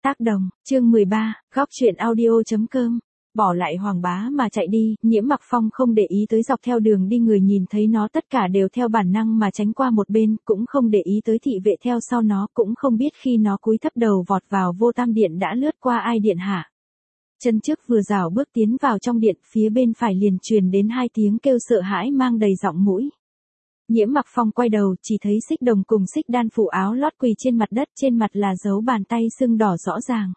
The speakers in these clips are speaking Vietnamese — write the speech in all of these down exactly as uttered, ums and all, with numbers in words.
Tác đồng, chương mười ba, góc truyện audio.com. Bỏ lại Hoàng Bá mà chạy đi, Nhiễm Mặc Phong không để ý tới dọc theo đường đi người nhìn thấy nó tất cả đều theo bản năng mà tránh qua một bên, cũng không để ý tới thị vệ theo sau nó, cũng không biết khi nó cúi thấp đầu vọt vào Vô Tam Điện đã lướt qua ai điện hạ. Chân trước vừa rảo bước tiến vào trong điện, phía bên phải liền truyền đến hai tiếng kêu sợ hãi mang đầy giọng mũi. Nhiễm Mặc Phong quay đầu, chỉ thấy Xích Đồng cùng Xích Đan phủ áo lót quỳ trên mặt đất, trên mặt là dấu bàn tay sưng đỏ rõ ràng.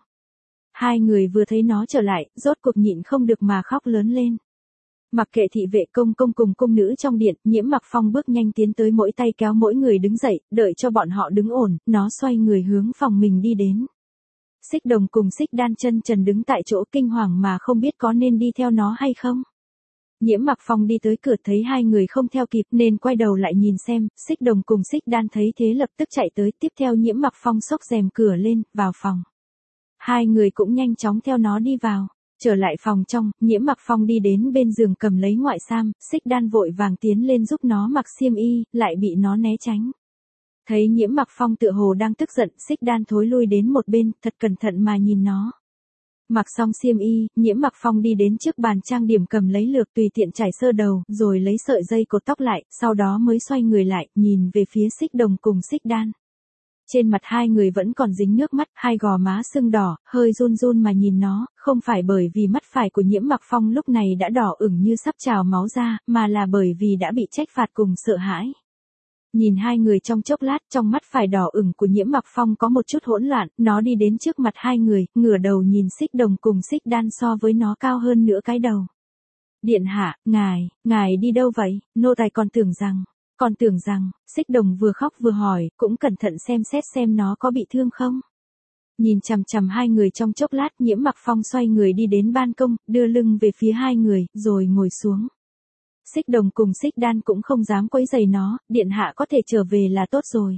Hai người vừa thấy nó trở lại, rốt cuộc nhịn không được mà khóc lớn lên. Mặc kệ thị vệ công công cùng cung nữ trong điện, Nhiễm Mặc Phong bước nhanh tiến tới mỗi tay kéo mỗi người đứng dậy, đợi cho bọn họ đứng ổn, nó xoay người hướng phòng mình đi đến. Xích Đồng cùng Xích Đan chân trần đứng tại chỗ kinh hoàng mà không biết có nên đi theo nó hay không. Nhiễm Mặc Phong đi tới cửa thấy hai người không theo kịp nên quay đầu lại nhìn xem, Xích Đồng cùng Xích Đan thấy thế lập tức chạy tới, tiếp theo Nhiễm Mặc Phong xốc rèm cửa lên, vào phòng. Hai người cũng nhanh chóng theo nó đi vào. Trở lại phòng trong, Nhiễm Mặc Phong đi đến bên giường cầm lấy ngoại sam, Xích Đan vội vàng tiến lên giúp nó mặc xiêm y, lại bị nó né tránh. Thấy Nhiễm Mặc Phong tựa hồ đang tức giận, Xích Đan thối lui đến một bên, thật cẩn thận mà nhìn nó. Mặc xong xiêm y, Nhiễm Mặc Phong đi đến trước bàn trang điểm cầm lấy lược tùy tiện chải sơ đầu, rồi lấy sợi dây cột tóc lại, sau đó mới xoay người lại, nhìn về phía Xích Đồng cùng Xích Đan. Trên mặt hai người vẫn còn dính nước mắt, hai gò má sưng đỏ, hơi run run mà nhìn nó, không phải bởi vì mắt phải của Nhiễm Mặc Phong lúc này đã đỏ ửng như sắp trào máu ra, mà là bởi vì đã bị trách phạt cùng sợ hãi. Nhìn hai người trong chốc lát, trong mắt phải đỏ ửng của Nhiễm Mặc Phong có một chút hỗn loạn, nó đi đến trước mặt hai người, ngửa đầu nhìn Xích Đồng cùng Xích Đan so với nó cao hơn nửa cái đầu. Điện hạ, ngài, ngài đi đâu vậy? Nô tài còn tưởng rằng, còn tưởng rằng, Xích Đồng vừa khóc vừa hỏi, cũng cẩn thận xem xét xem nó có bị thương không. Nhìn chằm chằm hai người trong chốc lát, Nhiễm Mặc Phong xoay người đi đến ban công, đưa lưng về phía hai người, rồi ngồi xuống. Xích Đồng cùng Xích Đan cũng không dám quấy rầy nó, điện hạ có thể trở về là tốt rồi.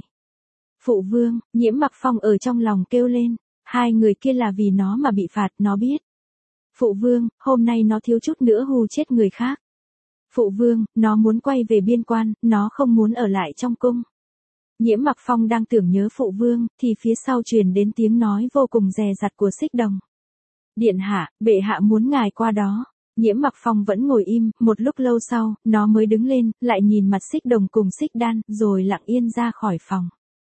Phụ vương, Nhiễm Mặc Phong ở trong lòng kêu lên, hai người kia là vì nó mà bị phạt, nó biết. Phụ vương, hôm nay nó thiếu chút nữa hù chết người khác. Phụ vương, nó muốn quay về biên quan, nó không muốn ở lại trong cung. Nhiễm Mặc Phong đang tưởng nhớ phụ vương, thì phía sau truyền đến tiếng nói vô cùng dè dặt của Xích Đồng. Điện hạ, bệ hạ muốn ngài qua đó. Nhiễm Mặc Phong vẫn ngồi im, một lúc lâu sau, nó mới đứng lên, lại nhìn mặt Xích Đồng cùng Xích Đan, rồi lặng yên ra khỏi phòng.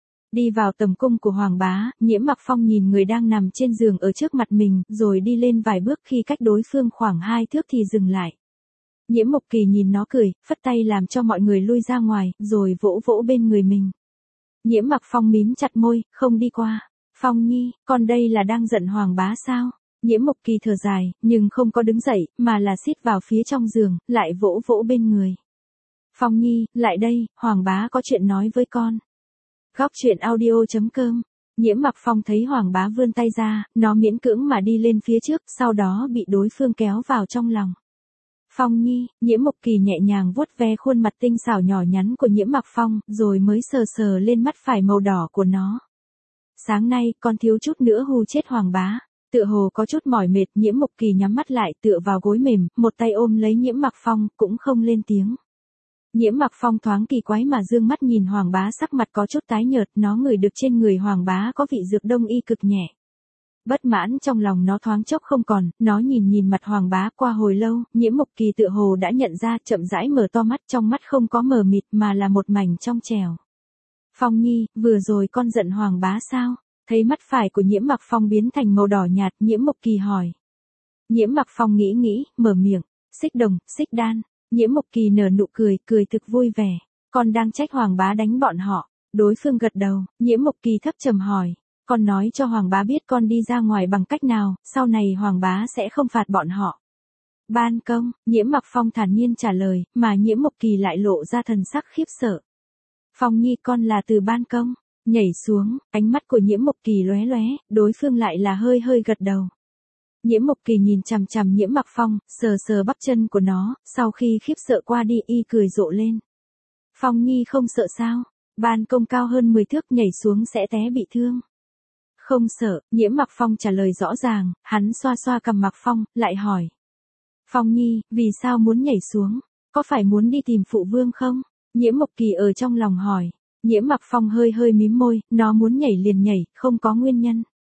Đi vào tầm cung của Hoàng Bá, Nhiễm Mặc Phong nhìn người đang nằm trên giường ở trước mặt mình, rồi đi lên vài bước, khi cách đối phương khoảng hai thước thì dừng lại. Nhiễm Mộc Kỳ nhìn nó cười, phất tay làm cho mọi người lui ra ngoài, rồi vỗ vỗ bên người mình. Nhiễm Mặc Phong mím chặt môi, không đi qua. Phong Nhi, con đây là đang giận Hoàng Bá sao? Nhiễm Mộc Kỳ thở dài, nhưng không có đứng dậy, mà là xít vào phía trong giường, lại vỗ vỗ bên người. Phong Nhi, lại đây, Hoàng Bá có chuyện nói với con. Góc truyện audio.com. Nhiễm Mặc Phong thấy Hoàng Bá vươn tay ra, nó miễn cưỡng mà đi lên phía trước, sau đó bị đối phương kéo vào trong lòng. Phong Nhi, Nhiễm Mộc Kỳ nhẹ nhàng vuốt ve khuôn mặt tinh xảo nhỏ nhắn của Nhiễm Mặc Phong, rồi mới sờ sờ lên mắt phải màu đỏ của nó. Sáng nay, con thiếu chút nữa hù chết Hoàng Bá. Tựa hồ có chút mỏi mệt, Nhiễm Mộc Kỳ nhắm mắt lại, tựa vào gối mềm, một tay ôm lấy Nhiễm Mặc Phong, cũng không lên tiếng. Nhiễm Mặc Phong thoáng kỳ quái mà dương mắt nhìn Hoàng Bá, sắc mặt có chút tái nhợt, nó ngửi được trên người Hoàng Bá có vị dược đông y cực nhẹ. Bất mãn trong lòng nó thoáng chốc không còn, nó nhìn nhìn mặt Hoàng Bá qua hồi lâu, Nhiễm Mộc Kỳ tựa hồ đã nhận ra, chậm rãi mở to mắt, trong mắt không có mờ mịt mà là một mảnh trong trẻo. Phong Nhi, vừa rồi con giận Hoàng Bá sao? Thấy mắt phải của Nhiễm Mặc Phong biến thành màu đỏ nhạt, Nhiễm Mộc Kỳ hỏi. Nhiễm Mặc Phong nghĩ nghĩ, mở miệng, Xích Đồng, Xích Đan. Nhiễm Mộc Kỳ nở nụ cười, cười thực vui vẻ. Con đang trách Hoàng Bá đánh bọn họ. Đối phương gật đầu, Nhiễm Mộc Kỳ thấp trầm hỏi. Con nói cho Hoàng Bá biết con đi ra ngoài bằng cách nào, sau này Hoàng Bá sẽ không phạt bọn họ. Ban công, Nhiễm Mặc Phong thản nhiên trả lời, mà Nhiễm Mộc Kỳ lại lộ ra thần sắc khiếp sợ. Phong Nhi, con là từ ban công. Nhảy xuống, ánh mắt của Nhiễm Mộc Kỳ lóe lóe, đối phương lại là hơi hơi gật đầu. Nhiễm Mộc Kỳ nhìn chằm chằm Nhiễm Mặc Phong, sờ sờ bắp chân của nó, sau khi khiếp sợ qua đi y cười rộ lên. Phong Nhi không sợ sao? Ban công cao hơn mười thước, nhảy xuống sẽ té bị thương. Không sợ, Nhiễm Mặc Phong trả lời rõ ràng, hắn xoa xoa cằm Mặc Phong, lại hỏi. Phong Nhi, vì sao muốn nhảy xuống? Có phải muốn đi tìm phụ vương không? Nhiễm Mộc Kỳ ở trong lòng hỏi. Nhiễm Mặc Phong hơi hơi mím môi, nó muốn nhảy liền nhảy, không có nguyên nhân.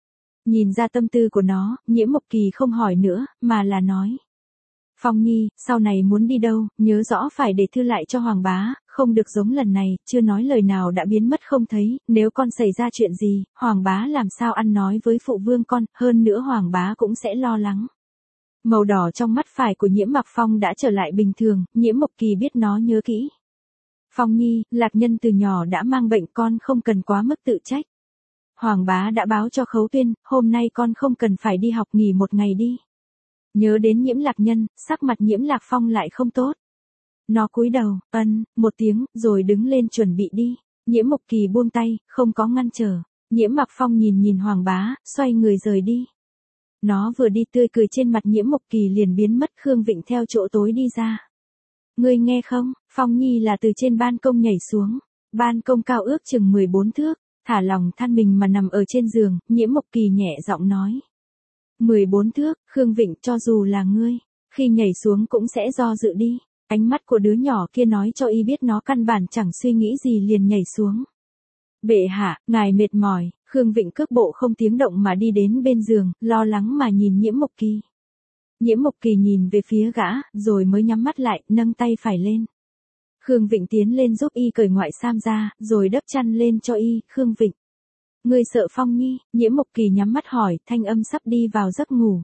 Nhìn ra tâm tư của nó, Nhiễm Mộc Kỳ không hỏi nữa, mà là nói. Phong Nhi, sau này muốn đi đâu, nhớ rõ phải để thư lại cho Hoàng bá, không được giống lần này, chưa nói lời nào đã biến mất không thấy, nếu con xảy ra chuyện gì, Hoàng bá làm sao ăn nói với phụ vương con, hơn nữa Hoàng bá cũng sẽ lo lắng. Màu đỏ trong mắt phải của Nhiễm Mặc Phong đã trở lại bình thường, Nhiễm Mộc Kỳ biết nó nhớ kỹ. Phong Nhi, Lạc Nhân từ nhỏ đã mang bệnh, con không cần quá mức tự trách. Hoàng bá đã báo cho Khấu Tuyên, hôm nay con không cần phải đi học, nghỉ một ngày đi. Nhớ đến Nhiễm Lạc Nhân, sắc mặt Nhiễm Lạc Phong lại không tốt. Nó cúi đầu, ân, một tiếng, rồi đứng lên chuẩn bị đi. Nhiễm Mộc Kỳ buông tay, không có ngăn trở. Nhiễm Mặc Phong nhìn nhìn Hoàng bá, xoay người rời đi. Nó vừa đi, tươi cười trên mặt Nhiễm Mộc Kỳ liền biến mất. Khương Vịnh theo chỗ tối đi ra. Ngươi nghe không, Phong Nhi là từ trên ban công nhảy xuống. Ban công cao ước chừng mười bốn thước, thả lòng than mình mà nằm ở trên giường, Nhiễm Mộc Kỳ nhẹ giọng nói. mười bốn thước, Khương Vịnh, cho dù là ngươi, khi nhảy xuống cũng sẽ do dự đi. Ánh mắt của đứa nhỏ kia nói cho y biết nó căn bản chẳng suy nghĩ gì liền nhảy xuống. Bệ hạ, ngài mệt mỏi. Khương Vịnh cước bộ không tiếng động mà đi đến bên giường, lo lắng mà nhìn Nhiễm Mộc Kỳ. Nhiễm Mộc Kỳ nhìn về phía gã, rồi mới nhắm mắt lại, nâng tay phải lên. Khương Vịnh tiến lên giúp y cởi ngoại sam ra, rồi đắp chăn lên cho y. Khương Vịnh, ngươi sợ Phong Nhi? Nhiễm Mộc Kỳ nhắm mắt hỏi, thanh âm sắp đi vào giấc ngủ.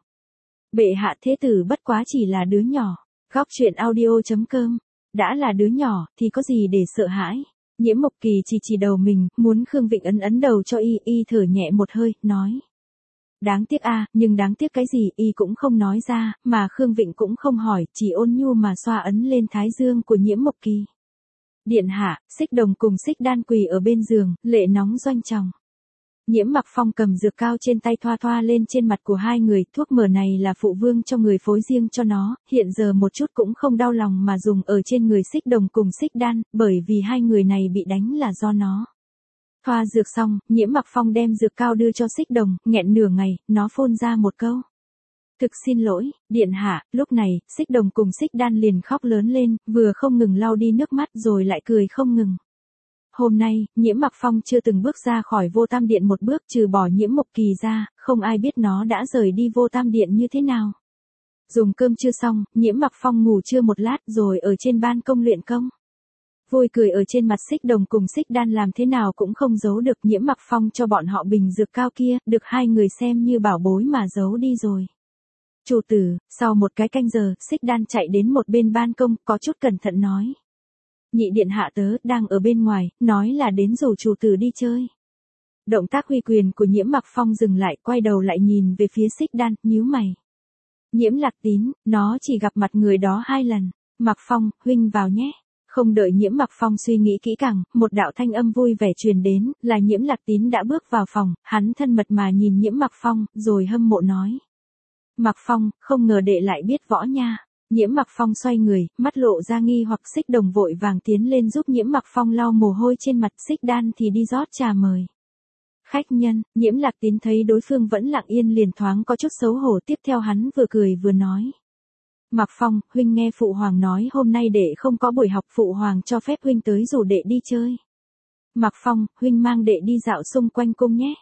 Bệ hạ, thế tử bất quá chỉ là đứa nhỏ. Góc truyện audio chấm com. Đã là đứa nhỏ, thì có gì để sợ hãi? Nhiễm Mộc Kỳ chỉ chỉ đầu mình, muốn Khương Vịnh ấn ấn đầu cho y, y thở nhẹ một hơi, nói. Đáng tiếc a, à, nhưng đáng tiếc cái gì, y cũng không nói ra, mà Khương Vịnh cũng không hỏi, chỉ ôn nhu mà xoa ấn lên thái dương của Nhiễm Mộc Kỳ. Điện hạ, Xích Đồng cùng Xích Đan quỳ ở bên giường, lệ nóng doanh tròng. Nhiễm Mặc Phong cầm dược cao trên tay thoa thoa lên trên mặt của hai người, thuốc mỡ này là phụ vương cho người phối riêng cho nó, hiện giờ một chút cũng không đau lòng mà dùng ở trên người Xích Đồng cùng Xích Đan, bởi vì hai người này bị đánh là do nó. Thoa dược xong, Nhiễm Mặc Phong đem dược cao đưa cho Xích Đồng, nghẹn nửa ngày, nó phun ra một câu. Thực xin lỗi, điện hạ. Lúc này, Xích Đồng cùng Xích Đan liền khóc lớn lên, vừa không ngừng lau đi nước mắt rồi lại cười không ngừng. Hôm nay, Nhiễm Mặc Phong chưa từng bước ra khỏi Vô Tam Điện một bước, trừ bỏ Nhiễm Mộc Kỳ ra, không ai biết nó đã rời đi Vô Tam Điện như thế nào. Dùng cơm trưa xong, Nhiễm Mặc Phong ngủ trưa một lát rồi ở trên ban công luyện công. Vui cười ở trên mặt Xích Đồng cùng Xích Đan làm thế nào cũng không giấu được. Nhiễm Mặc Phong cho bọn họ bình dược cao kia, được hai người xem như bảo bối mà giấu đi rồi. Chủ tử, sau một cái canh giờ, Xích Đan chạy đến một bên ban công, có chút cẩn thận nói. Nhị điện hạ tớ đang ở bên ngoài, nói là đến rủ chủ tử đi chơi. Động tác huy quyền của Nhiễm Mặc Phong dừng lại, quay đầu lại nhìn về phía Xích Đan, nhíu mày. Nhiễm Lạc Tín, nó chỉ gặp mặt người đó hai lần. Mặc Phong, huynh vào nhé. Không đợi Nhiễm Mặc Phong suy nghĩ kỹ càng, một đạo thanh âm vui vẻ truyền đến, là Nhiễm Lạc Tín đã bước vào phòng, hắn thân mật mà nhìn Nhiễm Mặc Phong, rồi hâm mộ nói. Mặc Phong, không ngờ đệ lại biết võ nha. Nhiễm Mặc Phong xoay người, mắt lộ ra nghi hoặc. Xích Đồng vội vàng tiến lên giúp Nhiễm Mặc Phong lau mồ hôi trên mặt. Xích Đan thì đi rót trà mời. Khách nhân. Nhiễm Lạc Tín thấy đối phương vẫn lặng yên liền thoáng có chút xấu hổ, tiếp theo hắn vừa cười vừa nói. Mặc Phong, huynh nghe phụ hoàng nói hôm nay đệ không có buổi học, phụ hoàng cho phép huynh tới rủ đệ đi chơi. Mặc Phong, huynh mang đệ đi dạo xung quanh cung nhé.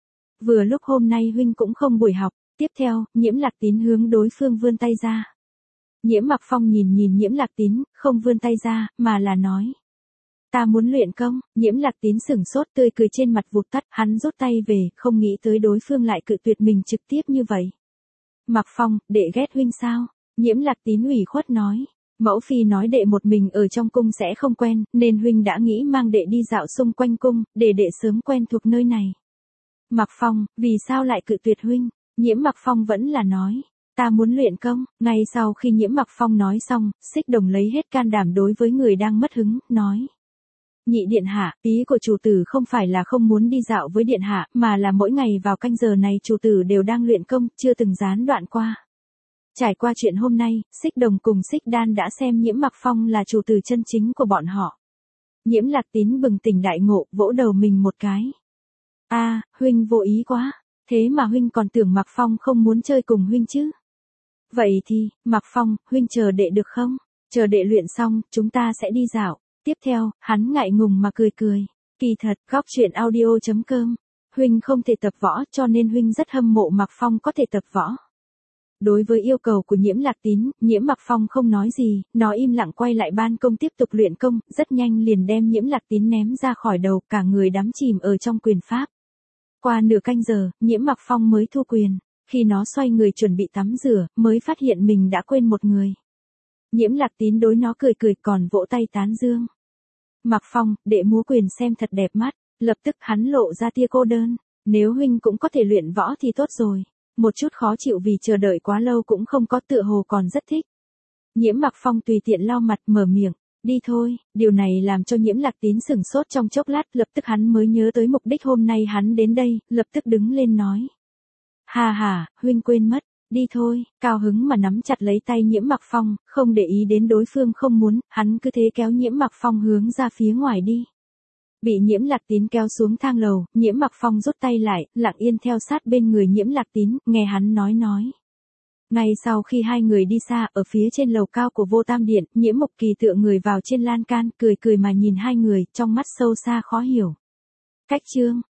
Vừa lúc hôm nay huynh cũng không buổi học. Tiếp theo, Nhiễm Lạc Tín hướng đối phương vươn tay ra. Nhiễm Mặc Phong nhìn nhìn Nhiễm Lạc Tín, không vươn tay ra, mà là nói. Ta muốn luyện công. Nhiễm Lạc Tín sửng sốt, tươi cười trên mặt vụt tắt, hắn rút tay về, không nghĩ tới đối phương lại cự tuyệt mình trực tiếp như vậy. Mặc Phong, đệ ghét huynh sao? Nhiễm Lạc Tín ủy khuất nói. Mẫu phi nói đệ một mình ở trong cung sẽ không quen, nên huynh đã nghĩ mang đệ đi dạo xung quanh cung, để đệ sớm quen thuộc nơi này. Mặc Phong, vì sao lại cự tuyệt huynh? Nhiễm Mặc Phong vẫn là nói. Ta muốn luyện công. Ngay sau khi Nhiễm Mặc Phong nói xong, Xích Đồng lấy hết can đảm đối với người đang mất hứng, nói. Nhị điện hạ, ý của chủ tử không phải là không muốn đi dạo với điện hạ, mà là mỗi ngày vào canh giờ này chủ tử đều đang luyện công, chưa từng gián đoạn qua. Trải qua chuyện hôm nay, Xích Đồng cùng Xích Đan đã xem Nhiễm Mặc Phong là chủ tử chân chính của bọn họ. Nhiễm Lạc Tín bừng tỉnh đại ngộ, vỗ đầu mình một cái. A, à, huynh vô ý quá, thế mà huynh còn tưởng Mặc Phong không muốn chơi cùng huynh chứ? Vậy thì, Mặc Phong, huynh chờ đệ được không? Chờ đệ luyện xong, chúng ta sẽ đi dạo. Tiếp theo, hắn ngại ngùng mà cười cười. Kỳ thật, góc truyện audio chấm com huynh không thể tập võ cho nên huynh rất hâm mộ Mạc Phong có thể tập võ. Đối với yêu cầu của Nhiễm Lạc Tín, Nhiễm Mạc Phong không nói gì, nó im lặng quay lại ban công tiếp tục luyện công, rất nhanh liền đem Nhiễm Lạc Tín ném ra khỏi đầu, cả người đắm chìm ở trong quyền pháp. Qua nửa canh giờ, Nhiễm Mạc Phong mới thu quyền, khi nó xoay người chuẩn bị tắm rửa, mới phát hiện mình đã quên một người. Nhiễm Lạc Tín đối nó cười cười còn vỗ tay tán dương. Mạc Phong, đệ múa quyền xem thật đẹp mắt, lập tức hắn lộ ra tia cô đơn, nếu huynh cũng có thể luyện võ thì tốt rồi. Một chút khó chịu vì chờ đợi quá lâu cũng không có, tựa hồ còn rất thích. Nhiễm Mạc Phong tùy tiện lau mặt mở miệng, đi thôi, điều này làm cho Nhiễm Lạc Tín sửng sốt trong chốc lát, lập tức hắn mới nhớ tới mục đích hôm nay hắn đến đây, lập tức đứng lên nói. Hà hà, huynh quên mất, đi thôi, cao hứng mà nắm chặt lấy tay Nhiễm Mạc Phong, không để ý đến đối phương không muốn, hắn cứ thế kéo Nhiễm Mạc Phong hướng ra phía ngoài đi. Bị Nhiễm Lạc Tín kéo xuống thang lầu, Nhiễm Mạc Phong rút tay lại, lặng yên theo sát bên người Nhiễm Lạc Tín, nghe hắn nói nói. Ngay sau khi hai người đi xa, ở phía trên lầu cao của Vô Tam Điện, Nhiễm Mộc Kỳ tựa người vào trên lan can, cười cười mà nhìn hai người, trong mắt sâu xa khó hiểu. Cách chương